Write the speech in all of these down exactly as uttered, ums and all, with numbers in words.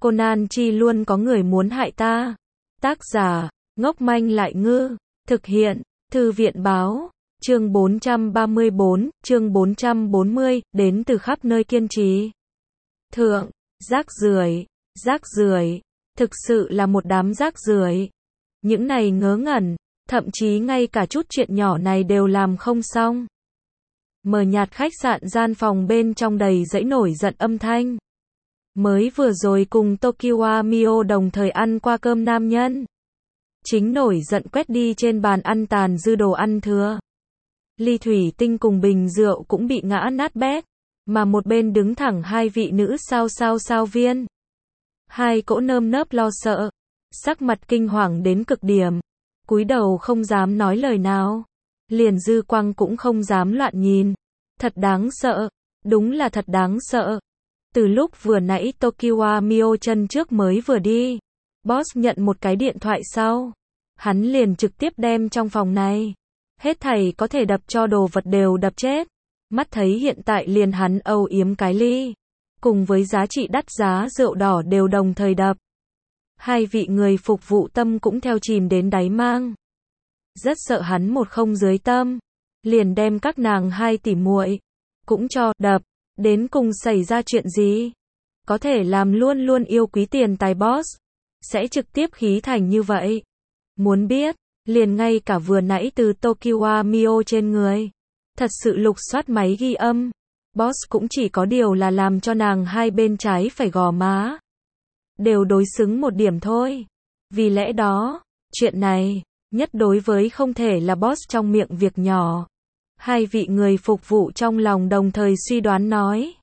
Conan Chi luôn có người muốn hại ta. Tác giả, ngốc manh lại ngư. Thực hiện, Thư viện báo. Chương bốn trăm ba mươi bốn, chương bốn trăm bốn mươi, đến từ khắp nơi kiên trì. Thượng, rác rưởi, rác rưởi, thực sự là một đám rác rưởi. Những này ngớ ngẩn, thậm chí ngay cả chút chuyện nhỏ này đều làm không xong. Mờ nhạt khách sạn gian phòng bên trong đầy dẫy nổi giận âm thanh. Mới vừa rồi cùng Tokiwa Mio đồng thời ăn qua cơm nam nhân. Chính nổi giận quét đi trên bàn ăn tàn dư đồ ăn thừa. Ly thủy tinh cùng bình rượu cũng bị ngã nát bét, mà một bên đứng thẳng hai vị nữ sao sao sao viên. Hai cỗ nơm nớp lo sợ, sắc mặt kinh hoàng đến cực điểm, cúi đầu không dám nói lời nào, liền dư quang cũng không dám loạn nhìn. Thật đáng sợ, đúng là thật đáng sợ. Từ lúc vừa nãy Tokiwa Mio chân trước mới vừa đi, boss nhận một cái điện thoại sau, hắn liền trực tiếp đem trong phòng này hết thảy có thể đập cho đồ vật đều đập chết. Mắt thấy hiện tại liền hắn âu yếm cái ly, cùng với giá trị đắt giá rượu đỏ đều đồng thời đập. Hai vị người phục vụ tâm cũng theo chìm đến đáy mang. Rất sợ hắn một không dưới tâm, liền đem các nàng hai tỉ muội cũng cho đập. Đến cùng xảy ra chuyện gì? Có thể làm luôn luôn yêu quý tiền tài boss, sẽ trực tiếp khí thành như vậy. Muốn biết, liền ngay cả vừa nãy từ Tokiwa Mio trên người, thật sự lục soát máy ghi âm, boss cũng chỉ có điều là làm cho nàng hai bên trái phải gò má đều đối xứng một điểm thôi. Vì lẽ đó, chuyện này, nhất đối với không thể là boss trong miệng việc nhỏ. Hai vị người phục vụ trong lòng đồng thời suy đoán nói.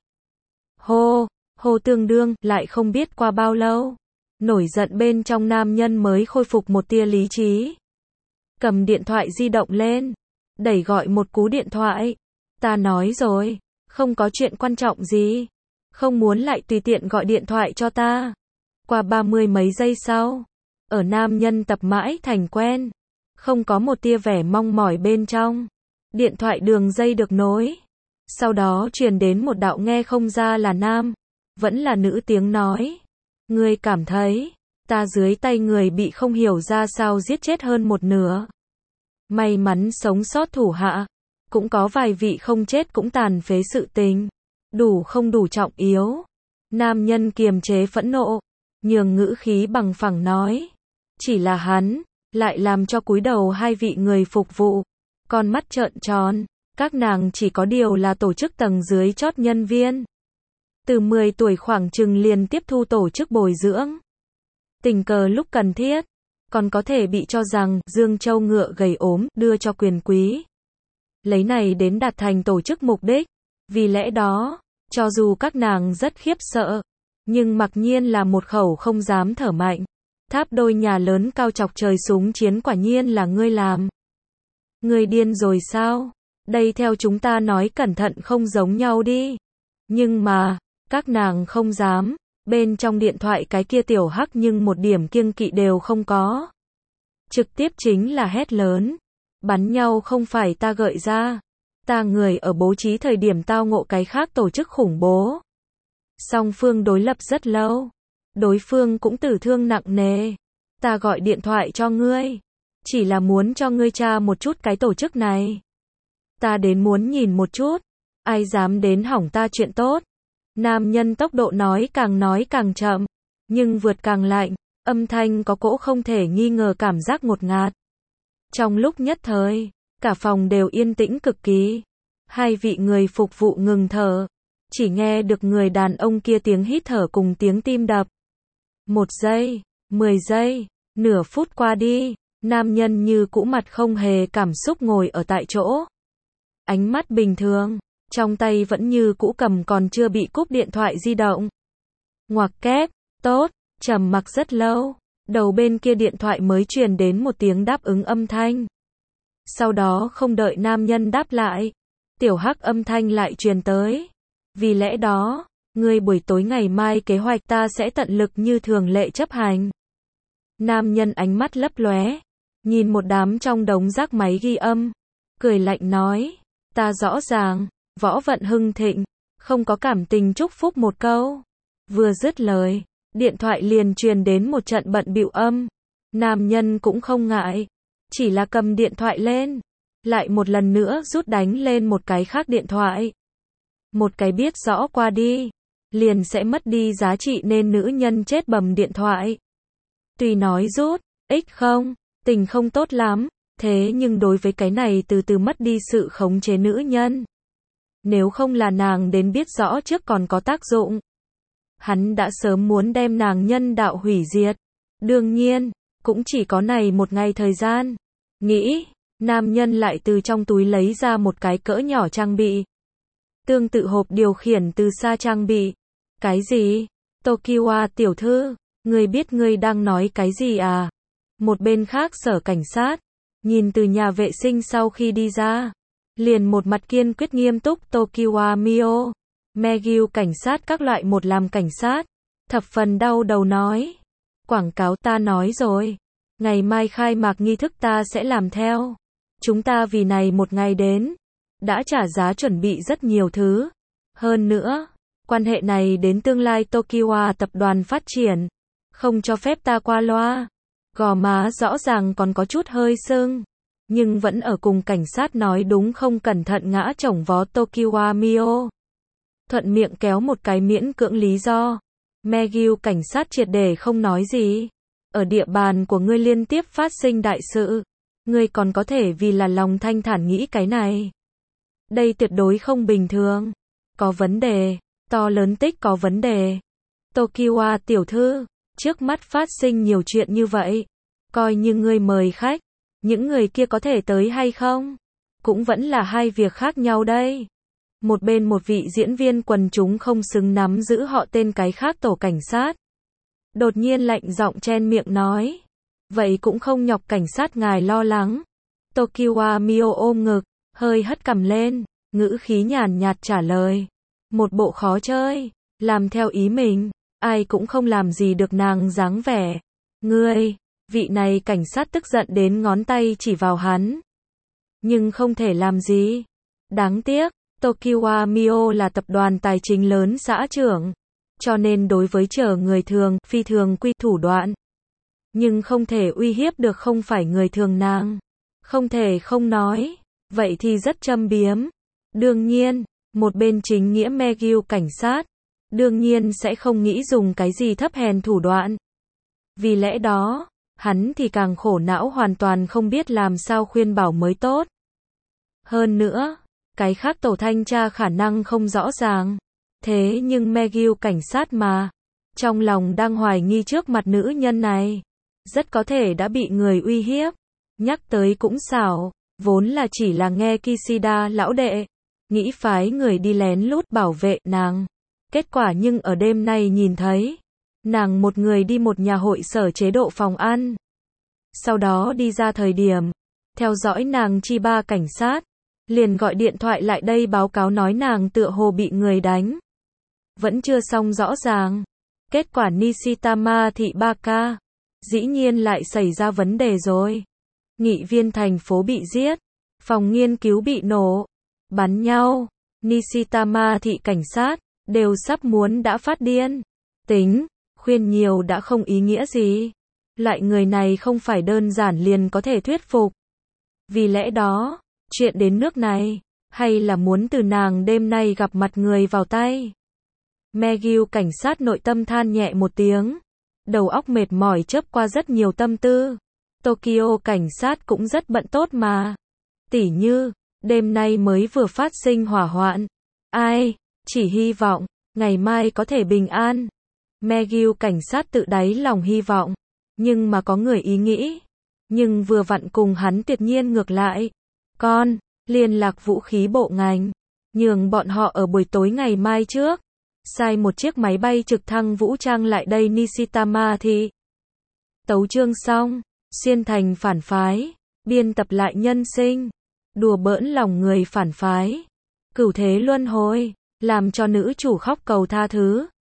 Hô, hô tương đương, lại không biết qua bao lâu. Nổi giận bên trong nam nhân mới khôi phục một tia lý trí. Cầm điện thoại di động lên, đẩy gọi một cú điện thoại. Ta nói rồi, không có chuyện quan trọng gì. Không muốn lại tùy tiện gọi điện thoại cho ta. Qua ba mươi mấy giây sau, ở nam nhân tập mãi thành quen, không có một tia vẻ mong mỏi bên trong. Điện thoại đường dây được nối. Sau đó truyền đến một đạo nghe không ra là nam, vẫn là nữ tiếng nói. Ngươi cảm thấy, ta dưới tay người bị không hiểu ra sao giết chết hơn một nửa. May mắn sống sót thủ hạ, cũng có vài vị không chết cũng tàn phế sự tình. Đủ không đủ trọng yếu. Nam nhân kiềm chế phẫn nộ, nhường ngữ khí bằng phẳng nói. Chỉ là hắn, lại làm cho cúi đầu hai vị người phục vụ. Con mắt trợn tròn, các nàng chỉ có điều là tổ chức tầng dưới chót nhân viên. Từ mười tuổi khoảng chừng liền tiếp thu tổ chức bồi dưỡng. Tình cờ lúc cần thiết, còn có thể bị cho rằng Dương Châu ngựa gầy ốm đưa cho quyền quý. Lấy này đến đạt thành tổ chức mục đích. Vì lẽ đó, cho dù các nàng rất khiếp sợ, nhưng mặc nhiên là một khẩu không dám thở mạnh. Tháp đôi nhà lớn cao chọc trời súng chiến quả nhiên là ngươi làm. Ngươi điên rồi sao? Đây theo chúng ta nói cẩn thận không giống nhau đi. Nhưng mà, các nàng không dám. Bên trong điện thoại cái kia tiểu hắc nhưng một điểm kiêng kỵ đều không có. Trực tiếp chính là hét lớn. Bắn nhau không phải ta gợi ra. Ta người ở bố trí thời điểm tao ngộ cái khác tổ chức khủng bố. Song phương đối lập rất lâu. Đối phương cũng tử thương nặng nề. Ta gọi điện thoại cho ngươi. Chỉ là muốn cho ngươi tra một chút cái tổ chức này. Ta đến muốn nhìn một chút. Ai dám đến hỏng ta chuyện tốt. Nam nhân tốc độ nói càng nói càng chậm. Nhưng vượt càng lạnh. Âm thanh có cỗ không thể nghi ngờ cảm giác ngột ngạt. Trong lúc nhất thời, cả phòng đều yên tĩnh cực kỳ. Hai vị người phục vụ ngừng thở. Chỉ nghe được người đàn ông kia tiếng hít thở cùng tiếng tim đập. Một giây, mười giây, nửa phút qua đi. Nam nhân như cũ mặt không hề cảm xúc ngồi ở tại chỗ. Ánh mắt bình thường, trong tay vẫn như cũ cầm còn chưa bị cúp điện thoại di động. Ngoặc kép, tốt, trầm mặc rất lâu, đầu bên kia điện thoại mới truyền đến một tiếng đáp ứng âm thanh. Sau đó không đợi nam nhân đáp lại, tiểu hắc âm thanh lại truyền tới. Vì lẽ đó, ngươi buổi tối ngày mai kế hoạch ta sẽ tận lực như thường lệ chấp hành. Nam nhân ánh mắt lấp lóe. Nhìn một đám trong đống rác máy ghi âm, cười lạnh nói, ta rõ ràng, võ vận hưng thịnh, không có cảm tình chúc phúc một câu. Vừa dứt lời, điện thoại liền truyền đến một trận bận bịu âm. Nam nhân cũng không ngại, chỉ là cầm điện thoại lên, lại một lần nữa rút đánh lên một cái khác điện thoại. Một cái biết rõ qua đi, liền sẽ mất đi giá trị nên nữ nhân chết bầm điện thoại. Tuy nói rút, ích không, tình không tốt lắm, thế nhưng đối với cái này từ từ mất đi sự khống chế nữ nhân. Nếu không là nàng đến biết rõ trước còn có tác dụng. Hắn đã sớm muốn đem nàng nhân đạo hủy diệt. Đương nhiên, cũng chỉ có này một ngày thời gian. Nghĩ, nam nhân lại từ trong túi lấy ra một cái cỡ nhỏ trang bị. Tương tự hộp điều khiển từ xa trang bị. Cái gì? Tokiwa tiểu thư, ngươi biết ngươi đang nói cái gì à? Một bên khác sở cảnh sát, nhìn từ nhà vệ sinh sau khi đi ra, liền một mặt kiên quyết nghiêm túc Tokiwa Mio. Megyu cảnh sát các loại một làm cảnh sát, thập phần đau đầu nói. Quảng cáo ta nói rồi, ngày mai khai mạc nghi thức ta sẽ làm theo. Chúng ta vì này một ngày đến, đã trả giá chuẩn bị rất nhiều thứ. Hơn nữa, quan hệ này đến tương lai Tokiwa tập đoàn phát triển, không cho phép ta qua loa. Gò má rõ ràng còn có chút hơi sưng, nhưng vẫn ở cùng cảnh sát nói đúng không cẩn thận ngã chổng vó Tokiwa Mio. Thuận miệng kéo một cái miễn cưỡng lý do. Megyu cảnh sát triệt để không nói gì. Ở địa bàn của ngươi liên tiếp phát sinh đại sự, ngươi còn có thể vì là lòng thanh thản nghĩ cái này. Đây tuyệt đối không bình thường. Có vấn đề, to lớn tích có vấn đề. Tokiwa tiểu thư, trước mắt phát sinh nhiều chuyện như vậy. Coi như ngươi mời khách, những người kia có thể tới hay không? Cũng vẫn là hai việc khác nhau đây. Một bên một vị diễn viên quần chúng không xứng nắm giữ họ tên cái khác tổ cảnh sát. Đột nhiên lạnh giọng chen miệng nói. Vậy cũng không nhọc cảnh sát ngài lo lắng. Tokiwa Mio ôm ngực, hơi hất cằm lên, ngữ khí nhàn nhạt trả lời. Một bộ khó chơi, làm theo ý mình, ai cũng không làm gì được nàng dáng vẻ. Ngươi, vị này cảnh sát tức giận đến ngón tay chỉ vào hắn. Nhưng không thể làm gì. Đáng tiếc, Tokiwa Mio là tập đoàn tài chính lớn xã trưởng, cho nên đối với chờ người thường, phi thường quy thủ đoạn. Nhưng không thể uy hiếp được không phải người thường nàng. Không thể không nói, vậy thì rất châm biếm. Đương nhiên, một bên chính nghĩa Megyu cảnh sát, đương nhiên sẽ không nghĩ dùng cái gì thấp hèn thủ đoạn. Vì lẽ đó, hắn thì càng khổ não hoàn toàn không biết làm sao khuyên bảo mới tốt. Hơn nữa, cái khác tổ thanh tra khả năng không rõ ràng. Thế nhưng Megyu cảnh sát mà, trong lòng đang hoài nghi trước mặt nữ nhân này, rất có thể đã bị người uy hiếp. Nhắc tới cũng xảo, vốn là chỉ là nghe Kishida lão đệ, nghĩ phái người đi lén lút bảo vệ nàng. Kết quả nhưng ở đêm nay nhìn thấy, nàng một người đi một nhà hội sở chế độ phòng ăn. Sau đó đi ra thời điểm, theo dõi nàng chi ba cảnh sát, liền gọi điện thoại lại đây báo cáo nói nàng tựa hồ bị người đánh. Vẫn chưa xong rõ ràng. Kết quả Nishitama thị Baka, dĩ nhiên lại xảy ra vấn đề rồi. Nghị viên thành phố bị giết, phòng nghiên cứu bị nổ, bắn nhau, Nishitama thị cảnh sát, đều sắp muốn đã phát điên. Tính, khuyên nhiều đã không ý nghĩa gì. Loại người này không phải đơn giản liền có thể thuyết phục. Vì lẽ đó, chuyện đến nước này, hay là muốn từ nàng đêm nay gặp mặt người vào tay. Megyu cảnh sát nội tâm than nhẹ một tiếng. Đầu óc mệt mỏi chớp qua rất nhiều tâm tư. Tokyo cảnh sát cũng rất bận tốt mà. Tỉ như, đêm nay mới vừa phát sinh hỏa hoạn. Ai, chỉ hy vọng, ngày mai có thể bình an. Megyu cảnh sát tự đáy lòng hy vọng. Nhưng mà có người ý nghĩ. Nhưng vừa vặn cùng hắn tuyệt nhiên ngược lại. Con, liên lạc vũ khí bộ ngành. Nhường bọn họ ở buổi tối ngày mai trước. Sai một chiếc máy bay trực thăng vũ trang lại đây Nishitama thị. Tấu chương xong. Xuyên thành phản phái. Biên tập lại nhân sinh. Đùa bỡn lòng người phản phái. Cửu thế luân hồi. Làm cho nữ chủ khóc cầu tha thứ.